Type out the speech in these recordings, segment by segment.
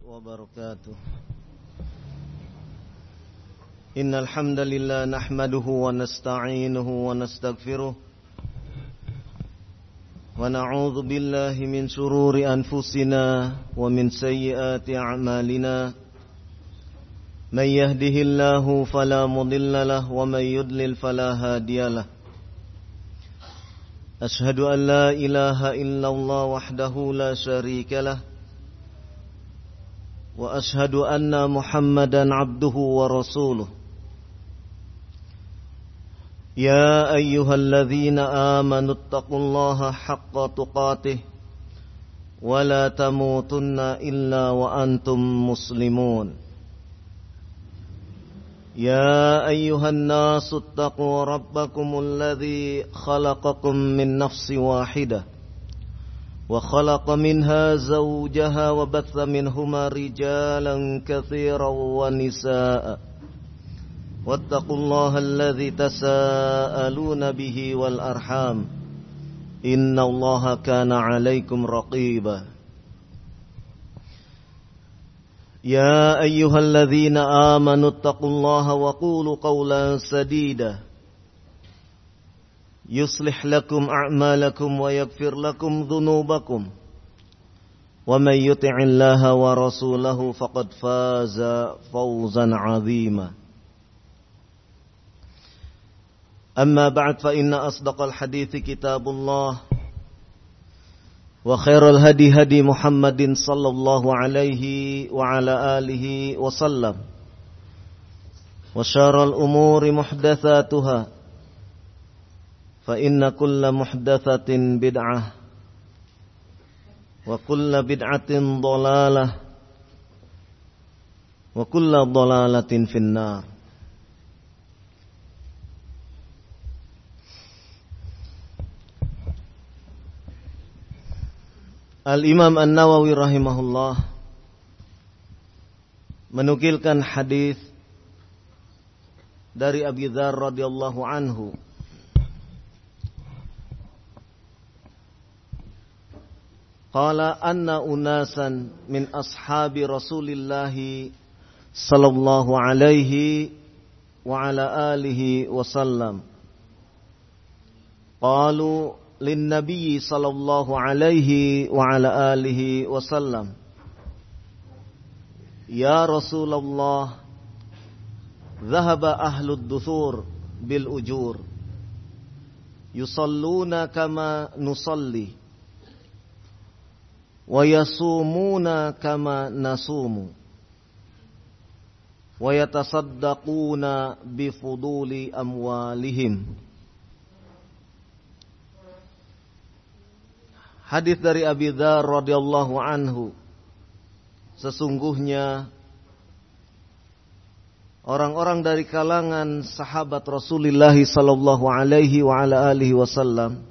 wabarakatuh. Innal hamdalillah nahmaduhu wa nasta'inuhu wa nastaghfiruh wa na'udzu billahi min shururi anfusina wa min sayyiati a'malina. May yahdihillahu fala mudilla lahu wa may yudlil fala hadiyalah. Ashhadu an la ilaha illallah wahdahu la syarika lah wa ashhadu anna Muhammadan abduhu wa rasuluh. Ya ayyuhalladzina amanu taqullaha haqqa tuqatih wa la tamutunna illa wa antum muslimun. Ya ayyuhan nasu taqu rabbakumul ladzi khalaqakum min nafsin wahidah wa khalaqa minha zawjaha wa batha minhuma rijalan katsiran wa nisaa'a wattaqullaha alladzi tasaaluna bihi wal arham innallaha kana 'alaikum raqiba. Ya ayyuhalladzina amanu taqullaha wa qulu qawlan sadida yuslih lakum a'malakum wa yaghfir lakum dhunubakum wa may yuti'illaha wa rasulahu faqad faza fawzan 'azima. Amma ba'd fa inna asdaqal hadithi kitabullah wa khairal hadi hadi Muhammadin sallallahu alaihi wa ala alihi wa sallam wa syarrul umuri muhdatsatuha fa inna kulla muhdatsatin bid'ah wa kulla bid'atin dhalalah wa kulla dhalalatin finnar. Al-Imam An-Nawawi rahimahullah menukilkan hadis dari Abi Dzar radhiyallahu anhu qala anna unasan min ashabi Rasulillah sallallahu alaihi wa ala alihi wasallam qalu lin Nabi sallallahu alaihi wa ala alihi wasallam ya Rasulullah dhahaba ahlud duthur bil ujur yusalluna kama nusalli wa yasumuna kama nasumu wa yatasaddaquna bi fuduli amwalihim. Hadis dari Abi Dzar radhiyallahu anhu, sesungguhnya orang-orang dari kalangan sahabat Rasulullah sallallahu alaihi wa ala alihi wasallam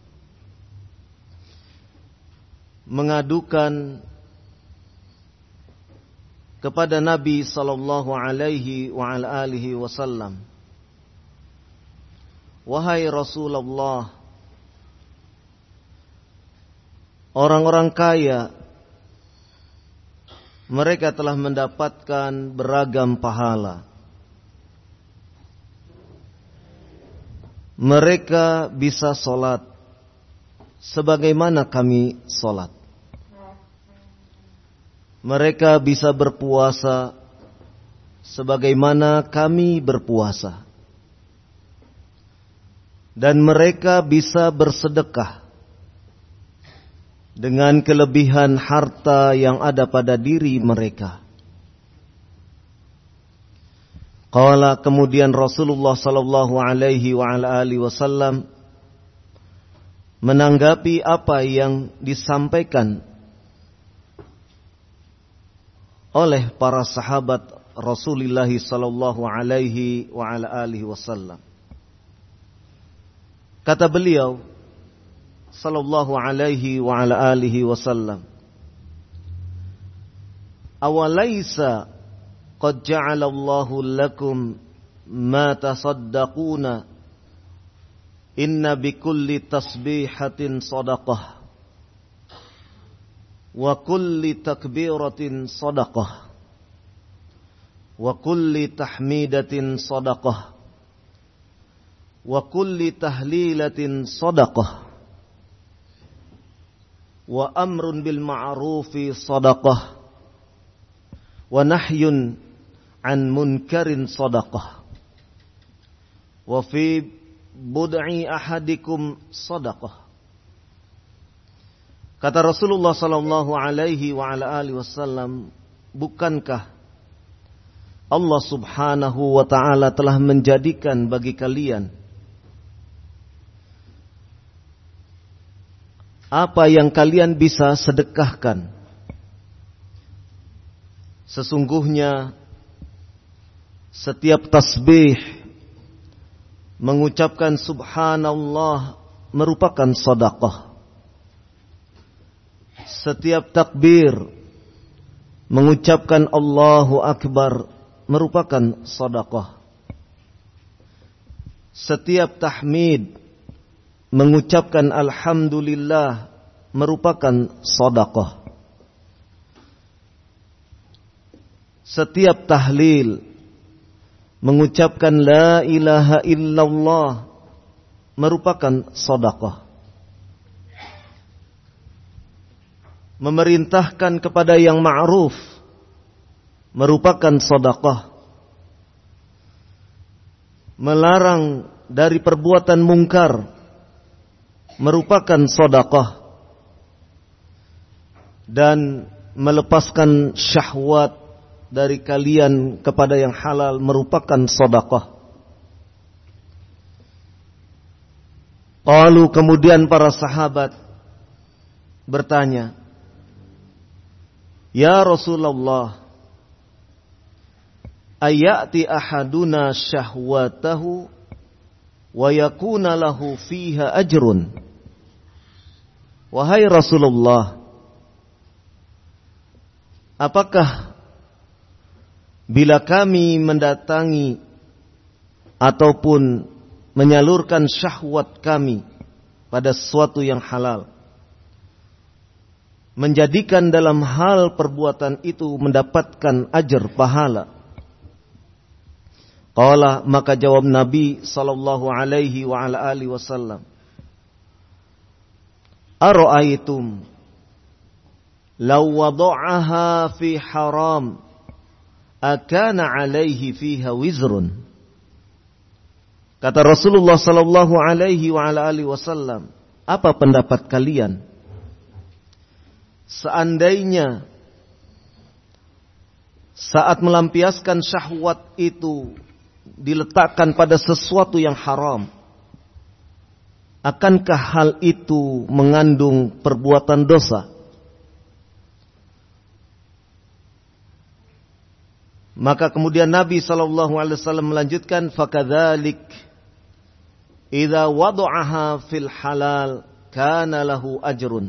mengadukan kepada Nabi sallallahu alaihi wa ala alihi wasallam, wahai Rasulullah, orang-orang kaya mereka telah mendapatkan beragam pahala. Mereka bisa sholat sebagaimana kami sholat. Mereka bisa berpuasa sebagaimana kami berpuasa. Dan mereka bisa bersedekah dengan kelebihan harta yang ada pada diri mereka. Qala, kemudian Rasulullah sallallahu alaihi wa ala alihi wasallam menanggapi apa yang disampaikan oleh para sahabat Rasulullah sallallahu alaihi wa ala alihi wasallam. Kata beliau sallallahu alaihi wa ala alihi wasallam, awalaysa qad ja'alallahu lakum ma tasaddaquna inna bikulli tasbihatin sadaqah wa kulli takbiratin sadaqah, wa kulli tahmidatin sadaqah, wa kulli tahlilatin sadaqah, wa amrun bil ma'rufi sadaqah, wa nahyun an munkarin sadaqah, wa fi bud'i ahadikum sadaqah. Kata Rasulullah sallallahu alaihi wa ala alihi wasallam, bukankah Allah Subhanahu wa taala telah menjadikan bagi kalian apa yang kalian bisa sedekahkan? Sesungguhnya setiap tasbih, mengucapkan subhanallah merupakan sedekah. Setiap takbir, mengucapkan Allahu Akbar merupakan sedekah. Setiap tahmid, mengucapkan alhamdulillah merupakan sedekah. Setiap tahlil, mengucapkan la ilaha illallah merupakan sedekah. Memerintahkan kepada yang ma'ruf merupakan sedekah. Melarang dari perbuatan mungkar merupakan sedekah. Dan melepaskan syahwat dari kalian kepada yang halal merupakan sedekah. Lalu kemudian para sahabat bertanya, "Ya Rasulullah, ayati ahaduna syahwatahu wa yakuna lahu fiha ajrun?" Wahai Rasulullah, apakah bila kami mendatangi ataupun menyalurkan syahwat kami pada sesuatu yang halal, menjadikan dalam hal perbuatan itu mendapatkan ajar pahala? Qala, maka jawab Nabi sallallahu alaihi wa ala alihi wasallam, ara'aitum law wada'aha fi haram akana alaihi fiha wizrun. Kata Rasulullah sallallahu alaihi wa ala alihi wasallam, apa pendapat kalian seandainya saat melampiaskan syahwat itu diletakkan pada sesuatu yang haram, akankah hal itu mengandung perbuatan dosa? Maka kemudian Nabi SAW melanjutkan, fakadzalik idza wada'aha fil halal kana lahu ajrun.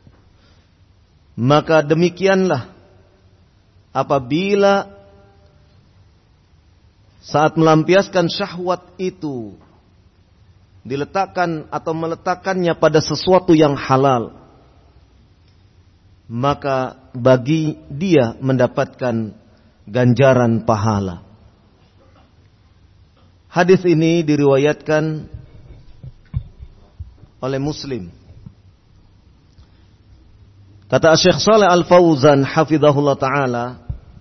Maka demikianlah apabila saat melampiaskan syahwat itu diletakkan atau meletakkannya pada sesuatu yang halal, maka bagi dia mendapatkan ganjaran pahala. Hadis ini diriwayatkan oleh Muslim. Kata Syekh Shalih Al-Fauzan hafizahullah taala,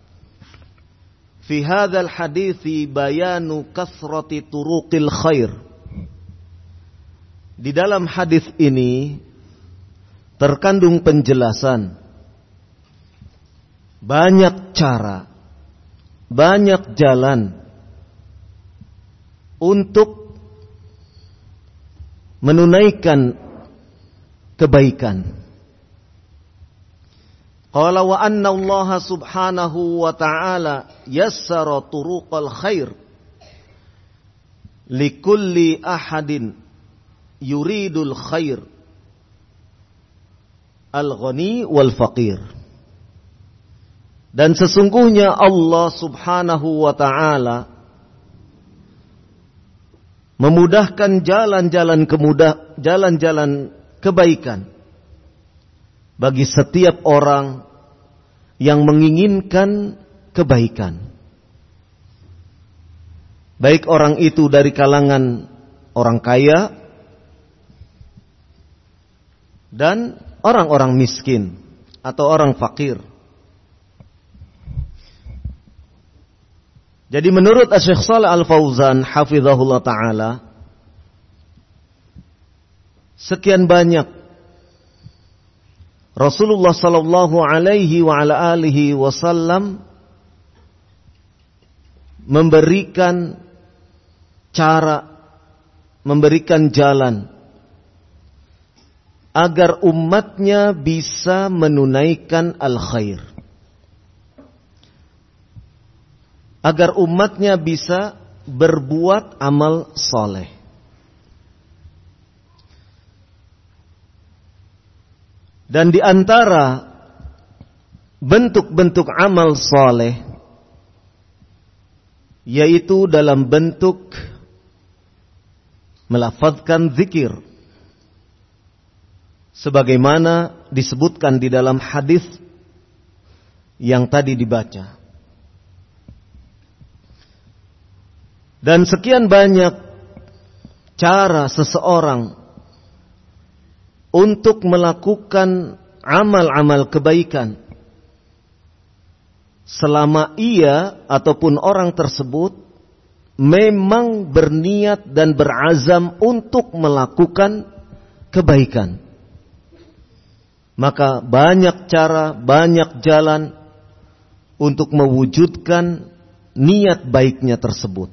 fi hadzal hadithi bayanu kasrati turuqil khair. Di dalam hadis ini terkandung penjelasan banyak cara, banyak jalan untuk menunaikan kebaikan. Qala wa anna Allah subhanahu wa ta'ala yassara turuqal khair likulli ahadin yuridul khair al-ghani wal faqir. Dan sesungguhnya Allah subhanahu wa ta'ala memudahkan jalan-jalan kebaikan bagi setiap orang yang menginginkan kebaikan. Baik orang itu dari kalangan orang kaya dan orang-orang miskin atau orang fakir. Jadi menurut Syekh Shalih Al-Fauzan hafizahullah ta'ala, sekian banyak Rasulullah sallallahu alaihi wa ala alihi wasallam memberikan cara, memberikan jalan agar umatnya bisa menunaikan al-khair, agar umatnya bisa berbuat amal soleh. Dan di antara bentuk-bentuk amal soleh, yaitu dalam bentuk melafazkan zikir, sebagaimana disebutkan di dalam hadis yang tadi dibaca. Dan sekian banyak cara seseorang untuk melakukan amal-amal kebaikan selama ia ataupun orang tersebut memang berniat dan berazam untuk melakukan kebaikan. Maka banyak cara, banyak jalan untuk mewujudkan niat baiknya tersebut.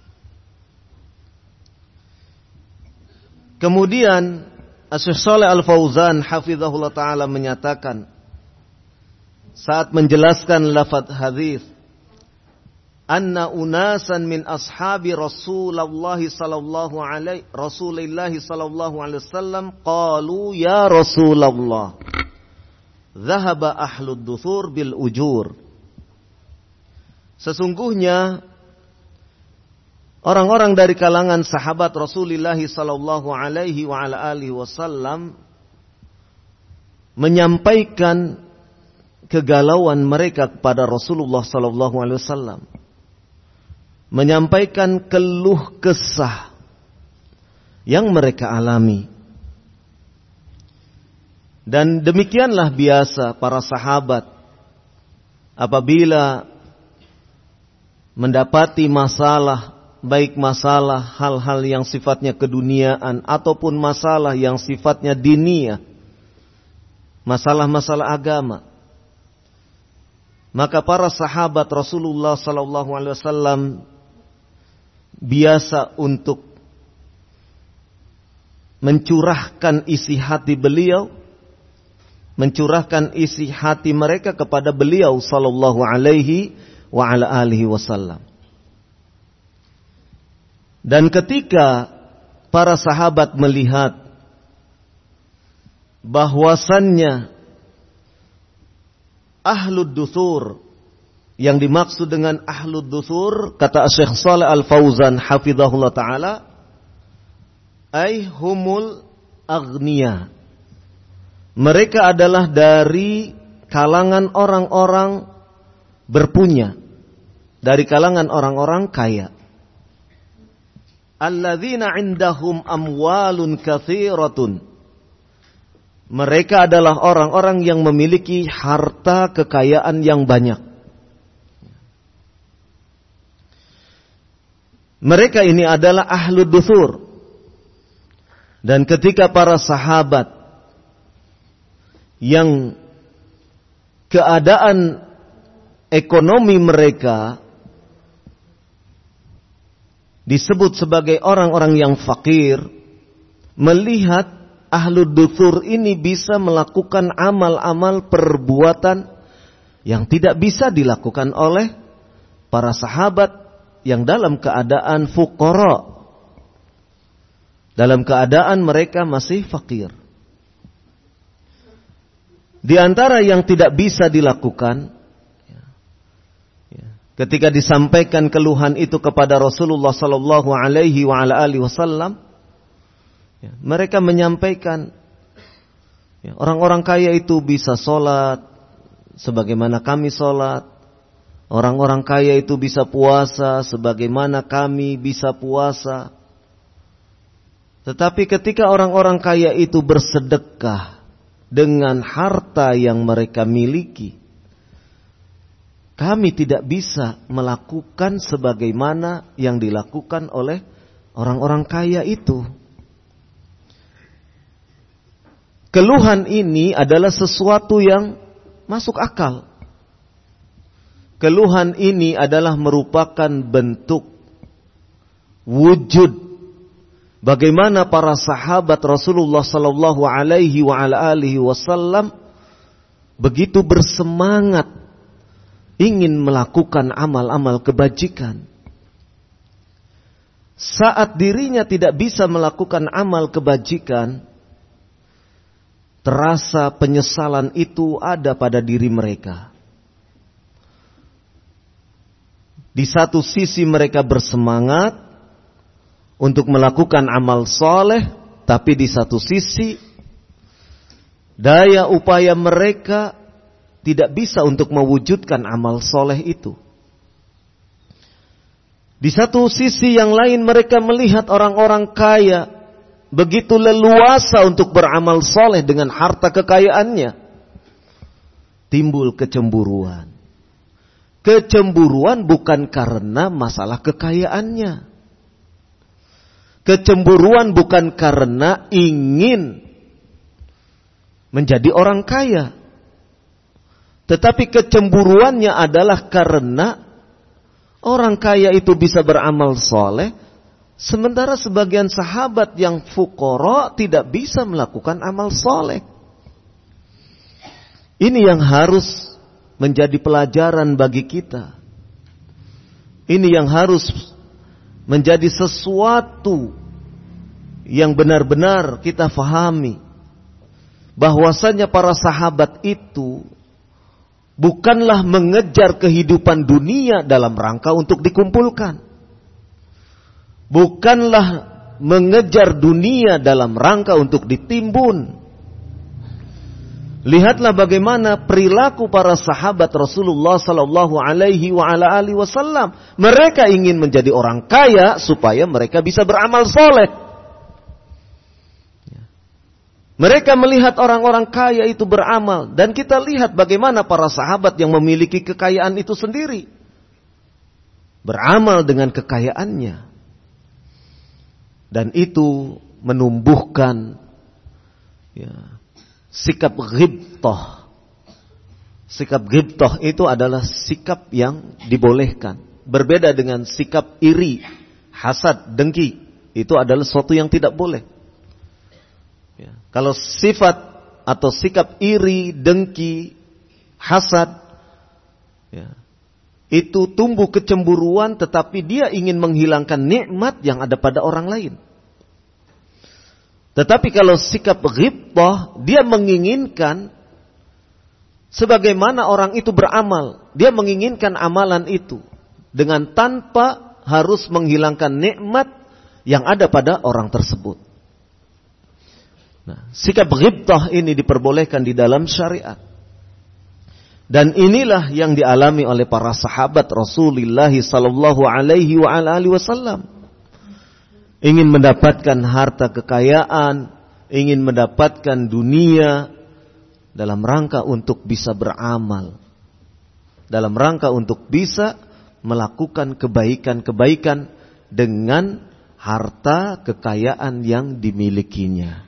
Kemudian Syekh Shalih Al-Fauzan hafizahullah ta'ala menyatakan saat menjelaskan lafaz hadis, anna unasan min ashabi Rasulullah sallallahu alaihi wasallam qalu ya Rasulullah dhahaba ahlud duthur bil ujur. Sesungguhnya orang-orang dari kalangan sahabat Rasulullah sallallahu alaihi wa ala alihi wasallam menyampaikan kegalauan mereka kepada Rasulullah sallallahu alaihi wasallam, menyampaikan keluh kesah yang mereka alami. Dan demikianlah biasa para sahabat apabila mendapati masalah, baik masalah hal-hal yang sifatnya keduniaan ataupun masalah yang sifatnya diniyah, masalah-masalah agama, maka para sahabat Rasulullah sallallahu alaihi wasallam biasa untuk mencurahkan isi hati beliau, mencurahkan isi hati mereka kepada beliau sallallahu alaihi wa ala alihi wasallam. Dan ketika para sahabat melihat bahwasannya ahlud duthur, yang dimaksud dengan ahlud duthur kata Syekh Shalih Al-Fauzan hafizahullah ta'ala, ay humul aghniya, mereka adalah dari kalangan orang-orang berpunya, dari kalangan orang-orang kaya. Alladzina indahum amwalun katsiratun, mereka adalah orang-orang yang memiliki harta kekayaan yang banyak. Mereka ini adalah ahlud duthur. Dan ketika para sahabat yang keadaan ekonomi mereka disebut sebagai orang-orang yang fakir, melihat ahlud duthur ini bisa melakukan amal-amal perbuatan yang tidak bisa dilakukan oleh para sahabat yang dalam keadaan fuqara, dalam keadaan mereka masih fakir. Di antara yang tidak bisa dilakukan, ketika disampaikan keluhan itu kepada Rasulullah sallallahu alaihi wa ala alihi wasallam, mereka menyampaikan Ya, orang-orang kaya itu bisa sholat sebagaimana kami sholat. Orang-orang kaya itu bisa puasa sebagaimana kami bisa puasa. Tetapi ketika orang-orang kaya itu bersedekah dengan harta yang mereka miliki, kami tidak bisa melakukan sebagaimana yang dilakukan oleh orang-orang kaya itu. Keluhan ini adalah sesuatu yang masuk akal. Keluhan ini adalah merupakan bentuk wujud bagaimana para sahabat Rasulullah sallallahu alaihi wa ala alihi wasallam begitu bersemangat ingin melakukan amal-amal kebajikan. Saat dirinya tidak bisa melakukan amal kebajikan, terasa penyesalan itu ada pada diri mereka. Di satu sisi mereka bersemangat untuk melakukan amal soleh, tapi di satu sisi daya upaya mereka tidak bisa untuk mewujudkan amal soleh itu. Di satu sisi yang lain mereka melihat orang-orang kaya begitu leluasa untuk beramal soleh dengan harta kekayaannya. Timbul kecemburuan. Kecemburuan bukan karena masalah kekayaannya. Kecemburuan bukan karena ingin menjadi orang kaya. Tetapi kecemburuannya adalah karena orang kaya itu bisa beramal soleh, sementara sebagian sahabat yang fuqara tidak bisa melakukan amal soleh. Ini yang harus menjadi pelajaran bagi kita. Ini yang harus menjadi sesuatu yang benar-benar kita fahami. Bahwasanya para sahabat itu bukanlah mengejar kehidupan dunia dalam rangka untuk dikumpulkan. Bukanlah mengejar dunia dalam rangka untuk ditimbun. Lihatlah bagaimana perilaku para sahabat Rasulullah sallallahu alaihi wa ala alihi wasallam. Mereka ingin menjadi orang kaya supaya mereka bisa beramal soleh. Mereka melihat orang-orang kaya itu beramal, dan kita lihat bagaimana para sahabat yang memiliki kekayaan itu sendiri beramal dengan kekayaannya. Dan itu menumbuhkan sikap ghibthah. Sikap ghibthah itu adalah sikap yang dibolehkan. Berbeda dengan sikap iri, hasad, dengki. Itu adalah sesuatu yang tidak boleh. Kalau sifat atau sikap iri, dengki, hasad, itu tumbuh kecemburuan, tetapi dia ingin menghilangkan nikmat yang ada pada orang lain. Tetapi kalau sikap ghibthah, dia menginginkan sebagaimana orang itu beramal. Dia menginginkan amalan itu dengan tanpa harus menghilangkan nikmat yang ada pada orang tersebut. Nah, sikap ghibthah ini diperbolehkan di dalam syariat. Dan inilah yang dialami oleh para sahabat Rasulullah sallallahu alaihi wa alihi wasallam. Ingin mendapatkan harta kekayaan, ingin mendapatkan dunia dalam rangka untuk bisa beramal. Dalam rangka untuk bisa melakukan kebaikan-kebaikan dengan harta kekayaan yang dimilikinya.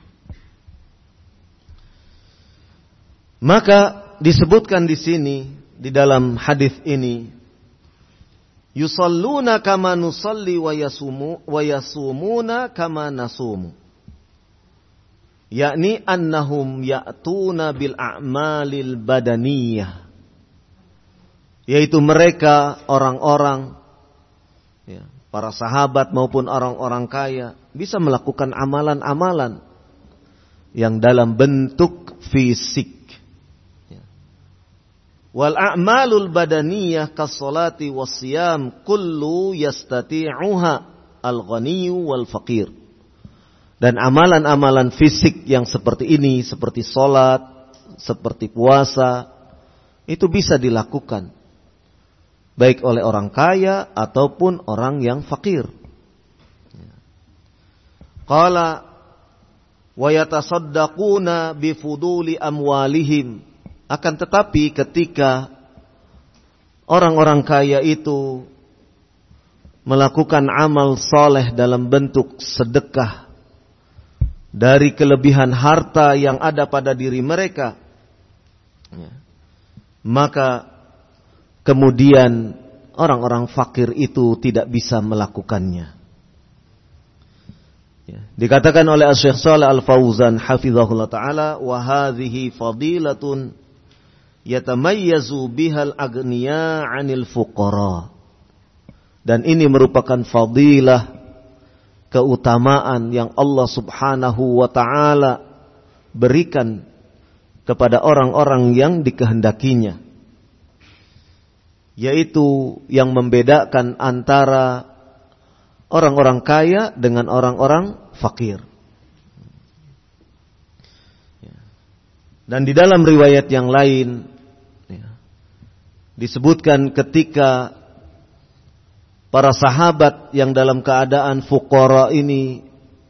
Maka disebutkan di sini di dalam hadis ini, yusalluna kama nusalli wa yasumuna kama nasumu. Yakni annahum ya'tuna bil a'malil badaniyah. Yaitu mereka orang-orang para sahabat maupun orang-orang kaya bisa melakukan amalan-amalan yang dalam bentuk fisik. Wal a'malul badaniyah kas-salati was-siyam kullu yastati'uha al-ghaniyyu wal faqir. Dan amalan-amalan fisik yang seperti ini, seperti sholat, seperti puasa, itu bisa dilakukan baik oleh orang kaya ataupun orang yang fakir. Qala wa yatasaddaquna bifuduli amwalihim. Akan tetapi ketika orang-orang kaya itu melakukan amal soleh dalam bentuk sedekah dari kelebihan harta yang ada pada diri mereka, maka kemudian orang-orang fakir itu tidak bisa melakukannya. Dikatakan oleh Syekh Shalih Al-Fauzan hafizahullah taala, wa hadhihi fadilatun yatamayyazu bihal agniya 'anil fuqara. Dan ini merupakan fadilah, keutamaan yang Allah Subhanahu wa taala berikan kepada orang-orang yang dikehendakinya, yaitu yang membedakan antara orang-orang kaya dengan orang-orang fakir. Dan di dalam riwayat yang lain disebutkan ketika para sahabat yang dalam keadaan fuqara ini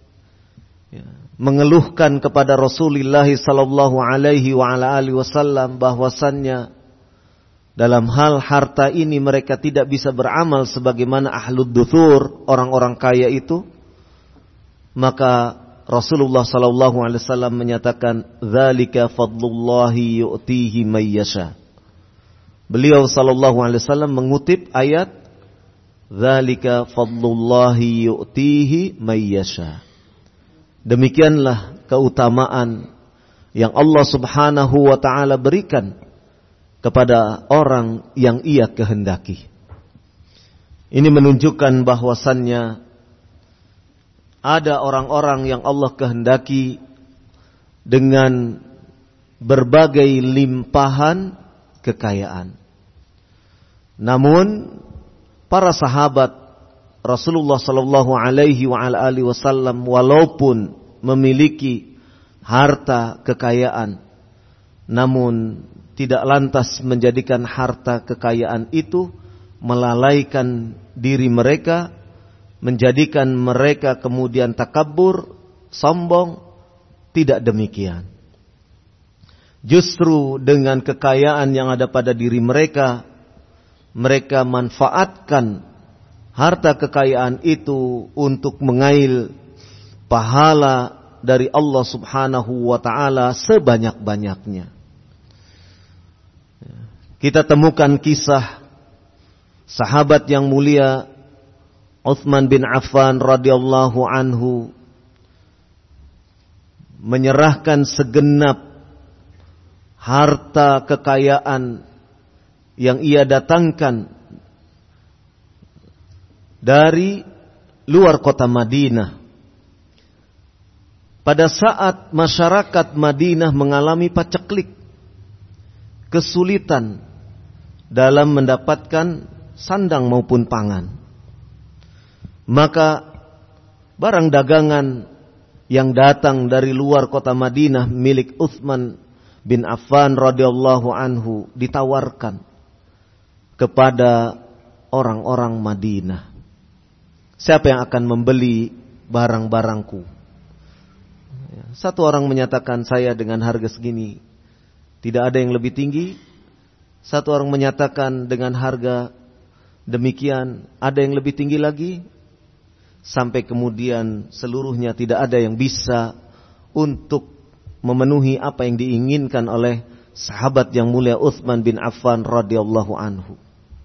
mengeluhkan kepada Rasulullah sallallahu alaihi wa ala alihi wasallam bahwasannya dalam hal harta ini mereka tidak bisa beramal sebagaimana ahlud duthur, orang-orang kaya itu, maka Rasulullah sallallahu alaihi wasallam menyatakan, "Dzalika fadlullahi yu'tihi may yasha." Beliau sallallahu alaihi wasallam mengutip ayat "Dzalika fadlullahi yu'tihi may yasha." Demikianlah keutamaan yang Allah Subhanahu wa taala berikan kepada orang yang Ia kehendaki. Ini menunjukkan bahwasannya ada orang-orang yang Allah kehendaki dengan berbagai limpahan kekayaan. Namun para sahabat Rasulullah sallallahu alaihi wa ala alihi wasallam walaupun memiliki harta kekayaan, namun tidak lantas menjadikan harta kekayaan itu melalaikan diri mereka, menjadikan mereka kemudian takabur, sombong. Tidak demikian. Justru dengan kekayaan yang ada pada diri mereka, mereka manfaatkan harta kekayaan itu untuk mengail pahala dari Allah Subhanahu wa taala sebanyak-banyaknya. Kita temukan kisah sahabat yang mulia Utsman bin Affan radhiyallahu anhu menyerahkan segenap harta kekayaan yang ia datangkan dari luar kota Madinah. Pada saat masyarakat Madinah mengalami paceklik, kesulitan dalam mendapatkan sandang maupun pangan, maka barang dagangan yang datang dari luar kota Madinah milik Utsman bin Affan radhiyallahu anhu ditawarkan kepada orang-orang Madinah. Siapa yang akan membeli barang-barangku? Satu orang menyatakan, saya dengan harga segini, tidak ada yang lebih tinggi. Satu orang menyatakan dengan harga demikian, ada yang lebih tinggi lagi. Sampai kemudian seluruhnya tidak ada yang bisa untuk memenuhi apa yang diinginkan oleh sahabat yang mulia Utsman bin Affan radhiyallahu anhu.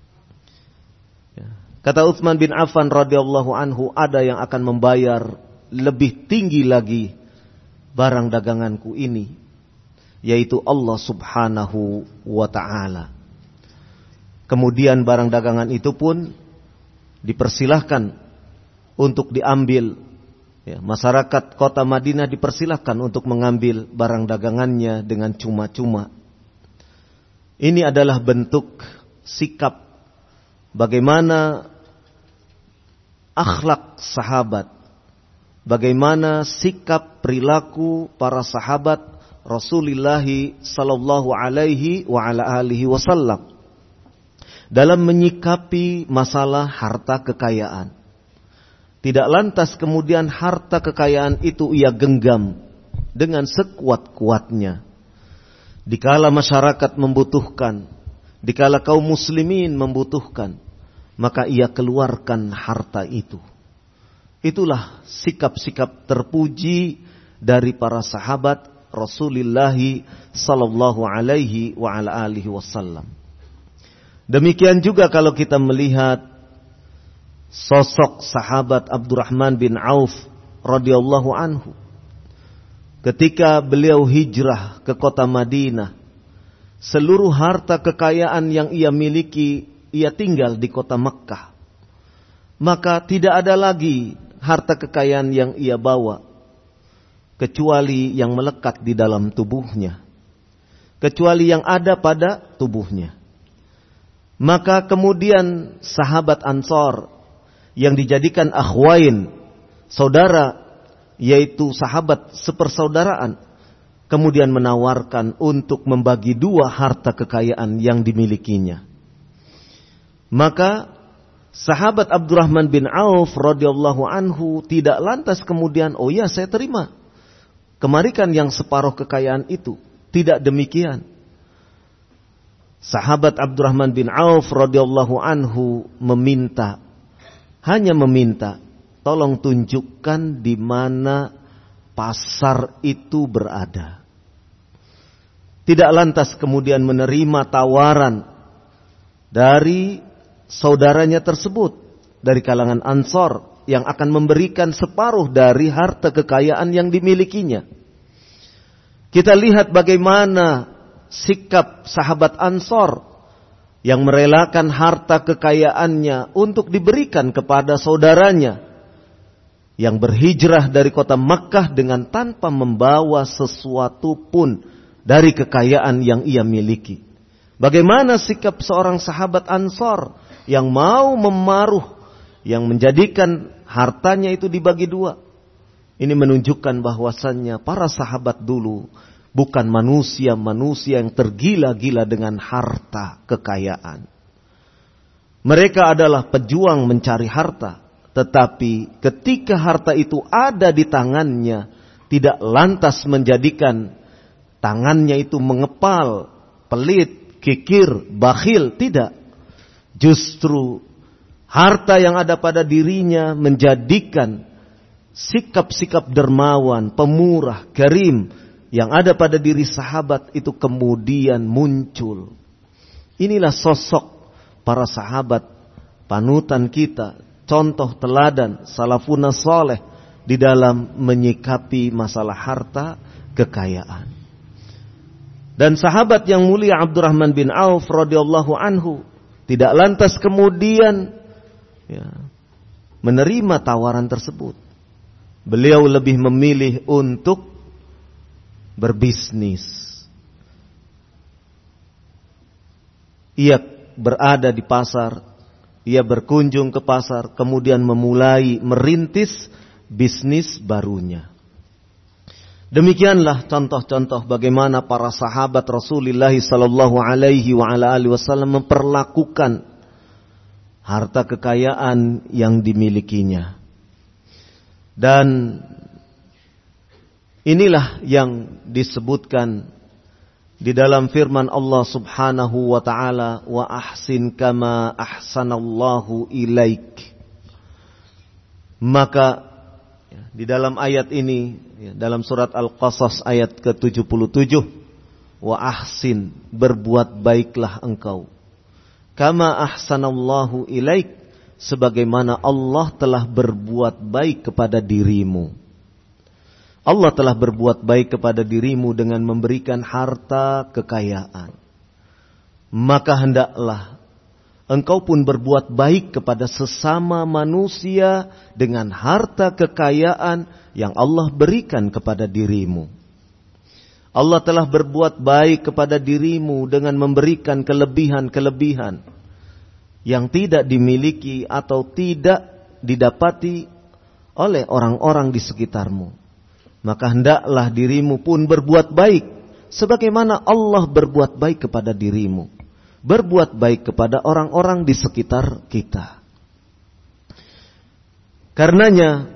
Kata Utsman bin Affan radhiyallahu anhu, ada yang akan membayar lebih tinggi lagi barang daganganku ini, yaitu Allah Subhanahu wa ta'ala. Kemudian barang dagangan itu pun dipersilahkan untuk diambil. Masyarakat kota Madinah dipersilahkan untuk mengambil barang dagangannya dengan cuma-cuma. Ini adalah bentuk sikap bagaimana akhlak sahabat bagaimana sikap perilaku para sahabat Rasulullah sallallahu alaihi wa ala alihi wasallam dalam menyikapi masalah harta kekayaan. Tidak lantas kemudian harta kekayaan itu ia genggam dengan sekuat-kuatnya. Dikala masyarakat membutuhkan, dikala kaum muslimin membutuhkan, maka ia keluarkan harta itu. Itulah sikap-sikap terpuji dari para sahabat Rasulullah sallallahu alaihi wa ala alihi wasallam. Demikian juga kalau kita melihat sosok sahabat Abdurrahman bin Auf radhiyallahu anhu. Ketika beliau hijrah ke kota Madinah, seluruh harta kekayaan yang ia miliki, ia tinggal di kota Mekkah. Maka tidak ada lagi harta kekayaan yang ia bawa, kecuali yang melekat di dalam tubuhnya, kecuali yang ada pada tubuhnya. Maka kemudian sahabat Ansor yang dijadikan akhwain, saudara, yaitu sahabat sepersaudaraan, kemudian menawarkan untuk membagi dua harta kekayaan yang dimilikinya. Maka sahabat Abdurrahman bin Auf radhiyallahu anhu tidak lantas kemudian, oh ya saya terima, kemarikan yang separuh kekayaan itu. Tidak demikian. Sahabat Abdurrahman bin Auf radhiyallahu anhu hanya meminta, tolong tunjukkan di mana pasar itu berada. Tidak lantas kemudian menerima tawaran dari saudaranya tersebut dari kalangan Ansor yang akan memberikan separuh dari harta kekayaan yang dimilikinya. Kita lihat bagaimana sikap sahabat Ansor yang merelakan harta kekayaannya untuk diberikan kepada saudaranya yang berhijrah dari kota Makkah dengan tanpa membawa sesuatu pun dari kekayaan yang ia miliki. Bagaimana sikap seorang sahabat Ansor yang mau memaruh, yang menjadikan hartanya itu dibagi dua. Ini menunjukkan bahwasannya para sahabat dulu bukan manusia yang tergila-gila dengan harta kekayaan. Mereka adalah pejuang mencari harta. Tetapi ketika harta itu ada di tangannya, tidak lantas menjadikan tangannya itu mengepal, pelit, kikir, bakhil. Tidak. Justru harta yang ada pada dirinya menjadikan sikap-sikap dermawan, pemurah, karim yang ada pada diri sahabat itu kemudian muncul. Inilah sosok para sahabat, panutan kita, contoh teladan salafuna soleh di dalam menyikapi masalah harta kekayaan. Dan sahabat yang mulia Abdurrahman bin Auf radhiyallahu anhu tidak lantas kemudian menerima tawaran tersebut. Beliau lebih memilih untuk berbisnis. Ia berada di pasar, ia berkunjung ke pasar, kemudian memulai merintis bisnis barunya. Demikianlah contoh-contoh bagaimana para sahabat Rasulullah sallallahu alaihi wa ala alihi wasallam memperlakukan harta kekayaan yang dimilikinya. Dan inilah yang disebutkan di dalam firman Allah Subhanahu wa taala, wa ahsin kama ahsanallahu ilaik. Maka di dalam ayat ini, dalam surat Al-Qasas ayat ke-77, wa ahsin, berbuat baiklah engkau, kama ahsanallahu ilaik, sebagaimana Allah telah berbuat baik kepada dirimu. Allah telah berbuat baik kepada dirimu dengan memberikan harta kekayaan. Maka hendaklah engkau pun berbuat baik kepada sesama manusia dengan harta kekayaan yang Allah berikan kepada dirimu. Allah telah berbuat baik kepada dirimu dengan memberikan kelebihan-kelebihan yang tidak dimiliki atau tidak didapati oleh orang-orang di sekitarmu. Maka hendaklah dirimu pun berbuat baik, sebagaimana Allah berbuat baik kepada dirimu. Berbuat baik kepada orang-orang di sekitar kita. Karenanya,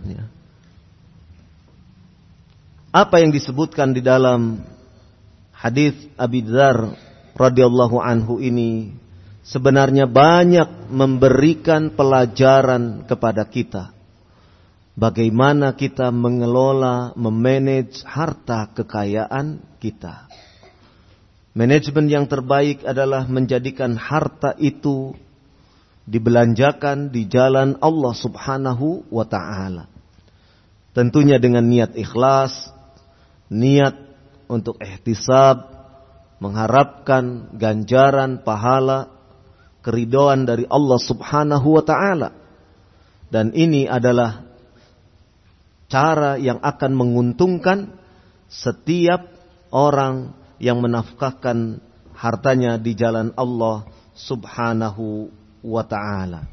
apa yang disebutkan di dalam hadis Abi Dzar radhiyallahu anhu ini sebenarnya banyak memberikan pelajaran kepada kita. Bagaimana kita mengelola, memanage harta kekayaan kita. Manajemen yang terbaik adalah menjadikan harta itu dibelanjakan di jalan Allah Subhanahu wa ta'ala. Tentunya dengan niat ikhlas, niat untuk ihtisab, mengharapkan ganjaran, pahala, keridhaan dari Allah Subhanahu wa ta'ala. Dan ini adalah cara yang akan menguntungkan setiap orang yang menafkahkan hartanya di jalan Allah Subhanahu wa ta'ala.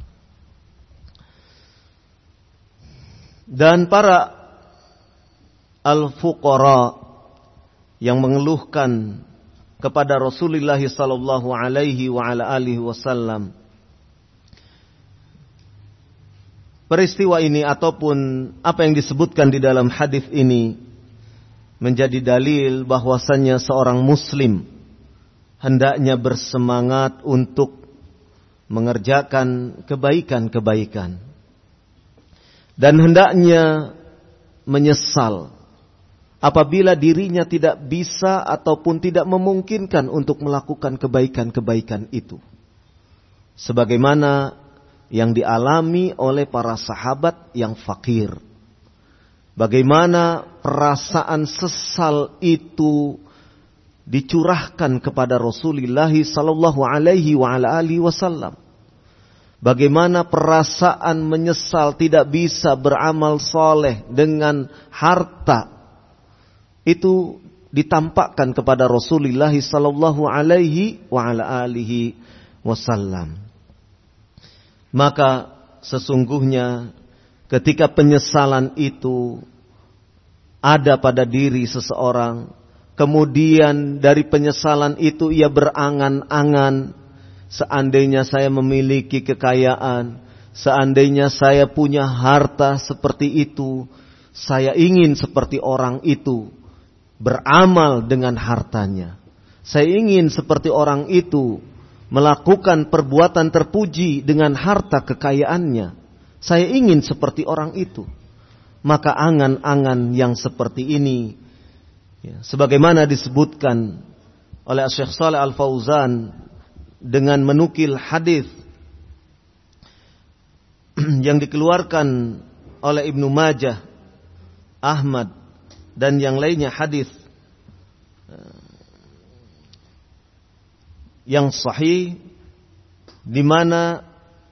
Dan para al-fuqara yang mengeluhkan kepada Rasulullah sallallahu alaihi wa ala alihi wasallam, peristiwa ini ataupun apa yang disebutkan di dalam hadis ini menjadi dalil bahwasannya seorang muslim hendaknya bersemangat untuk mengerjakan kebaikan-kebaikan dan hendaknya menyesal apabila dirinya tidak bisa ataupun tidak memungkinkan untuk melakukan kebaikan-kebaikan itu, sebagaimana yang dialami oleh para sahabat yang fakir. Bagaimana perasaan sesal itu dicurahkan kepada Rasulullah sallallahu alaihi wa ala alihi wasallam. Bagaimana perasaan menyesal tidak bisa beramal soleh dengan harta itu ditampakkan kepada Rasulullah sallallahu alaihi wa ala alihi wasallam. Maka sesungguhnya ketika penyesalan itu ada pada diri seseorang, kemudian dari penyesalan itu ia berangan-angan, seandainya saya memiliki kekayaan, seandainya saya punya harta seperti itu, saya ingin seperti orang itu, beramal dengan hartanya. Saya ingin seperti orang itu, melakukan perbuatan terpuji dengan harta kekayaannya. Saya ingin seperti orang itu. Maka angan-angan yang seperti ini, sebagaimana disebutkan oleh Syekh Shalih Al-Fauzan dengan menukil hadis yang dikeluarkan oleh Ibnu Majah, Ahmad dan yang lainnya, hadis yang sahih, di mana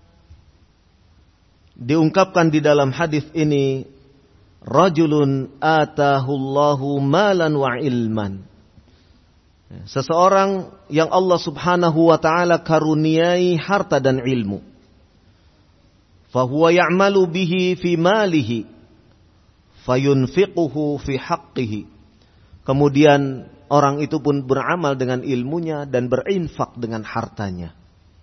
diungkapkan di dalam hadis ini, rajulun atahullahu malan wa ilman. Seseorang yang Allah Subhanahu wa ta'ala karuniai harta dan ilmu. Fahuwa ya'malu bihi fi malihi fayunfiquhu fi haqqihi. Kemudian orang itu pun beramal dengan ilmunya dan berinfak dengan hartanya.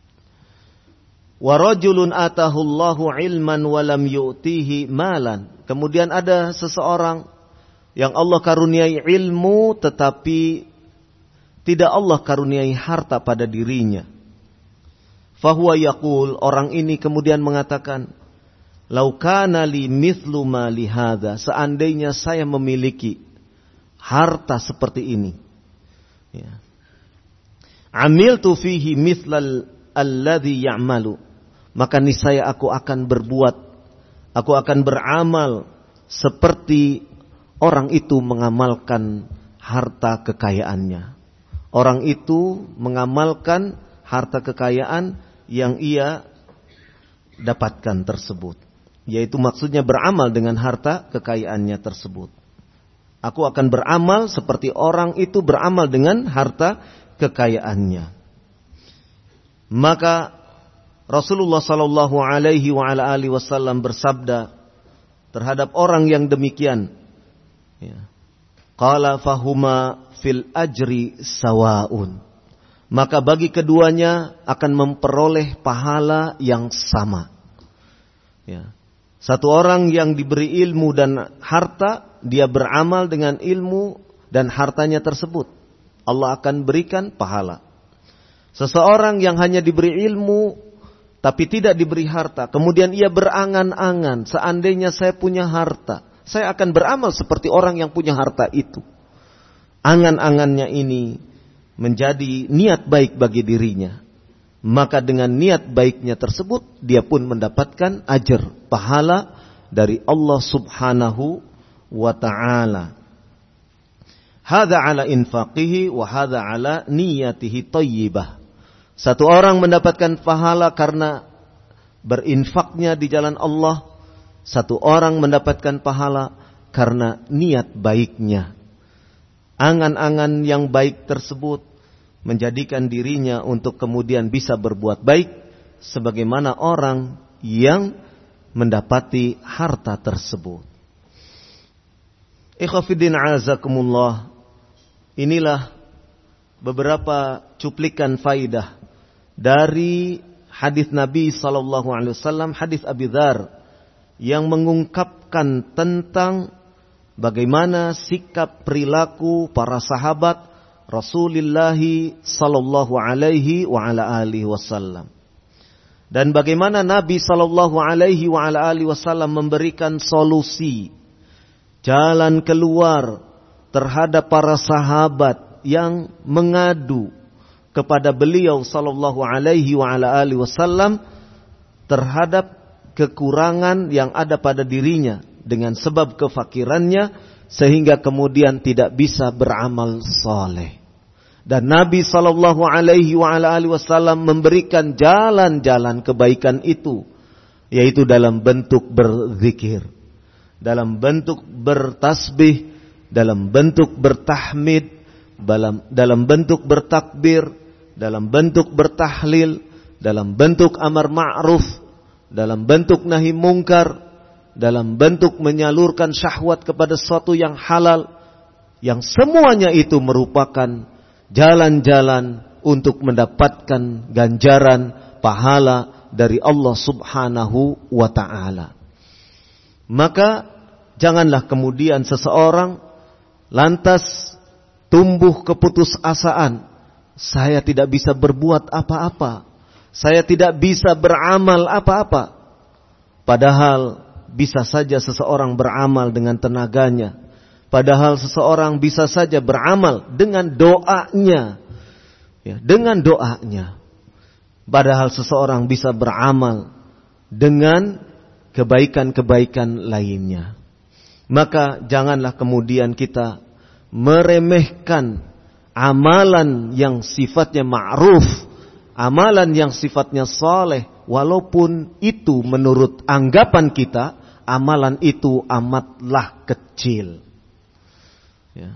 Wa rajulun atahullahu ilman wa lam yu'tihi malan. Kemudian ada seseorang yang Allah karuniai ilmu tetapi tidak Allah karuniai harta pada dirinya. Fahuwa yaqul, orang ini kemudian mengatakan, lau kana li mithlu ma li hadza, seandainya saya memiliki harta seperti ini, ya, amiltu fihi mithlal alladhi ya'malu, maka niscaya aku akan beramal seperti orang itu mengamalkan harta kekayaannya. Orang itu mengamalkan harta kekayaan yang ia dapatkan tersebut, yaitu maksudnya beramal dengan harta kekayaannya tersebut. Aku akan beramal seperti orang itu beramal dengan harta kekayaannya. Maka Rasulullah sallallahu alaihi wa ala alihi wasallam bersabda, terhadap orang yang demikian. Ya. Qala fahuma fil ajri sawaun. Maka bagi keduanya akan memperoleh pahala yang sama. Ya. Satu orang yang diberi ilmu dan harta, dia beramal dengan ilmu dan hartanya tersebut, Allah akan berikan pahala. Seseorang yang hanya diberi ilmu tapi tidak diberi harta, kemudian ia berangan-angan, seandainya saya punya harta, saya akan beramal seperti orang yang punya harta itu. Angan-angannya ini menjadi niat baik bagi dirinya. Maka dengan niat baiknya tersebut, dia pun mendapatkan ajar, pahala dari Allah subhanahu wa ta'ala. Hadza ala infaqihi wa hadza ala niyatihi thayyibah. Satu orang mendapatkan pahala karena berinfaknya di jalan Allah. Satu orang mendapatkan pahala karena niat baiknya. Angan-angan yang baik tersebut menjadikan dirinya untuk kemudian bisa berbuat baik sebagaimana orang yang mendapati harta tersebut. Ikhwafiddin azakumullah. Inilah beberapa cuplikan faidah dari hadis Nabi SAW, hadis Abi Dzar, yang mengungkapkan tentang bagaimana sikap perilaku para sahabat Rasulullah sallallahu alaihi wa ala alihi wasallam. Dan bagaimana Nabi sallallahu alaihi wa ala alihi wasallam memberikan solusi, jalan keluar terhadap para sahabat yang mengadu kepada beliau sallallahu alaihi wa ala alihi wasallam terhadap kekurangan yang ada pada dirinya dengan sebab kefakirannya, sehingga kemudian tidak bisa beramal saleh. Dan Nabi sallallahu alaihi wasallam memberikan jalan-jalan kebaikan itu, yaitu dalam bentuk berzikir, dalam bentuk bertasbih, dalam bentuk bertahmid, dalam bentuk bertakbir, dalam bentuk bertahlil, dalam bentuk amar ma'ruf, dalam bentuk nahi mungkar, dalam bentuk menyalurkan syahwat kepada sesuatu yang halal, yang semuanya itu merupakan jalan-jalan untuk mendapatkan ganjaran pahala dari Allah subhanahu wa ta'ala. Maka janganlah kemudian seseorang lantas tumbuh keputusasaan, saya tidak bisa berbuat apa-apa, saya tidak bisa beramal apa-apa. Padahal bisa saja seseorang beramal dengan tenaganya. Padahal seseorang bisa saja beramal dengan doanya. Ya, dengan doanya. Padahal seseorang bisa beramal dengan kebaikan-kebaikan lainnya. Maka janganlah kemudian kita meremehkan amalan yang sifatnya ma'ruf, amalan yang sifatnya saleh, walaupun itu menurut anggapan kita, amalan itu amatlah kecil. Ya.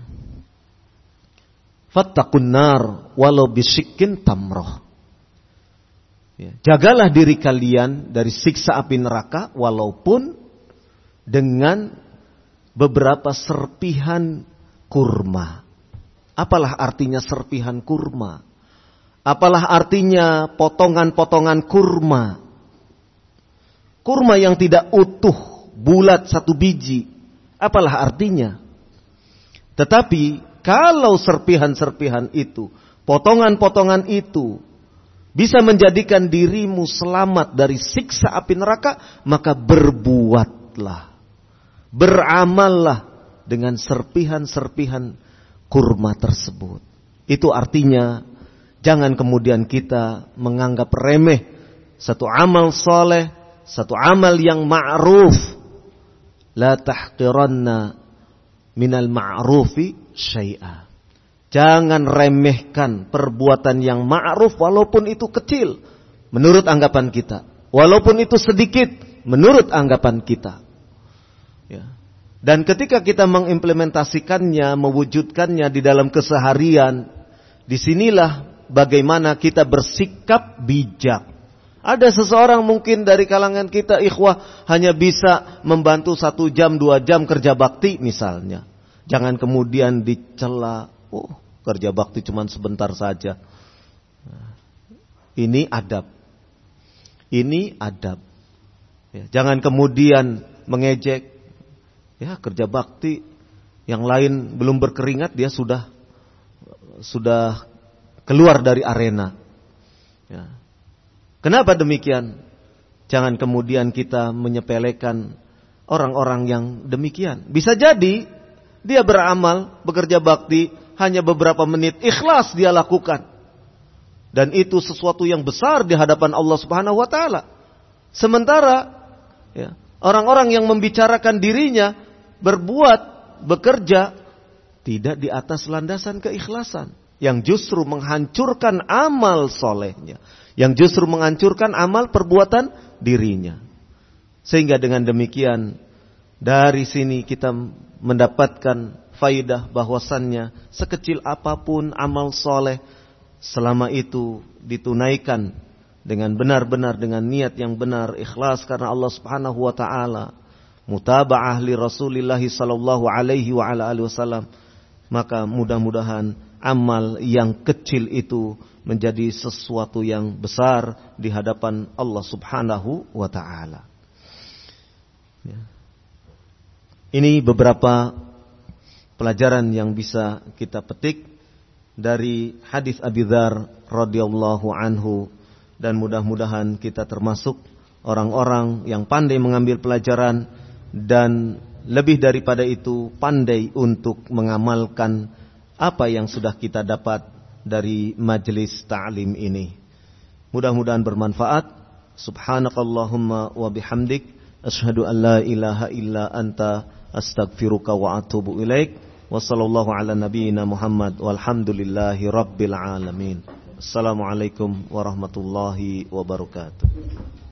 Fattaqun nar walau bisyikkin tamroh. Ya. Jagalah diri kalian dari siksa api neraka walaupun dengan beberapa serpihan kurma. Apalah artinya serpihan kurma? Apalah artinya potongan-potongan kurma? Kurma yang tidak utuh, bulat satu biji. Apalah artinya? Tetapi kalau serpihan-serpihan itu, potongan-potongan itu bisa menjadikan dirimu selamat dari siksa api neraka, maka berbuatlah, beramallah dengan serpihan-serpihan kurma tersebut. Itu artinya jangan kemudian kita menganggap remeh satu amal soleh, satu amal yang ma'ruf. La tahqiranna minal ma'rufi syai'a. Jangan remehkan perbuatan yang ma'ruf walaupun itu kecil menurut anggapan kita, walaupun itu sedikit menurut anggapan kita. Ya. Dan ketika kita mengimplementasikannya, mewujudkannya di dalam keseharian, disinilah bagaimana kita bersikap bijak. Ada seseorang mungkin dari kalangan kita ikhwah hanya bisa membantu 1 jam 2 jam kerja bakti misalnya. Jangan kemudian dicela, kerja bakti cuma sebentar saja. Ini adab. Ini adab. Ya, jangan kemudian mengejek. Ya, kerja bakti yang lain belum berkeringat dia sudah keluar dari arena. Ya. Kenapa demikian? Jangan kemudian kita menyepelekan orang-orang yang demikian. Bisa jadi dia beramal, bekerja bakti hanya beberapa menit, ikhlas dia lakukan. Dan itu sesuatu yang besar di hadapan Allah Subhanahu wa taala. Sementara ya, orang-orang yang membicarakan dirinya berbuat, bekerja tidak di atas landasan keikhlasan, yang justru menghancurkan amal solehnya, yang justru menghancurkan amal perbuatan dirinya. Sehingga dengan demikian dari sini kita mendapatkan faidah bahwasannya sekecil apapun amal soleh, selama itu ditunaikan dengan benar-benar, dengan niat yang benar, ikhlas karena Allah Subhanahu wa taala, mutaba'ah li Rasulillah sallallahu alaihi wa ala alihi wasallam, maka mudah-mudahan amal yang kecil itu menjadi sesuatu yang besar di hadapan Allah Subhanahu wa taala. Ya. Ini beberapa pelajaran yang bisa kita petik dari hadis Abi Dzar radhiyallahu anhu, dan mudah-mudahan kita termasuk orang-orang yang pandai mengambil pelajaran dan lebih daripada itu pandai untuk mengamalkan apa yang sudah kita dapat dari majelis ta'lim ini. Mudah-mudahan bermanfaat. Subhanakallahumma wa bihamdik, asyhadu an la ilaha illa anta, astaghfiruka wa atubu ilaik. Wa sallallahu ala nabiyyina Muhammad walhamdulillahi rabbil alamin. Assalamualaikum warahmatullahi wabarakatuh.